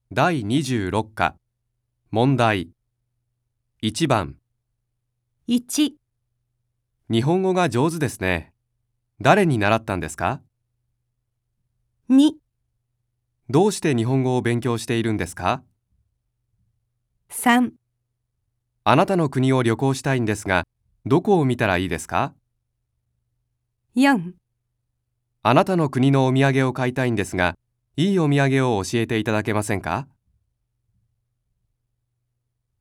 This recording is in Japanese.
第26課問題1番 1、 日本語が上手ですね。誰に習ったんですか？ 2、 どうして日本語を勉強しているんですか？ 3、 あなたの国を旅行したいんですが、どこを見たらいいですか？ 4 あなたの国のお土産を買いたいんですが、いいお土産を教えていただけませんか？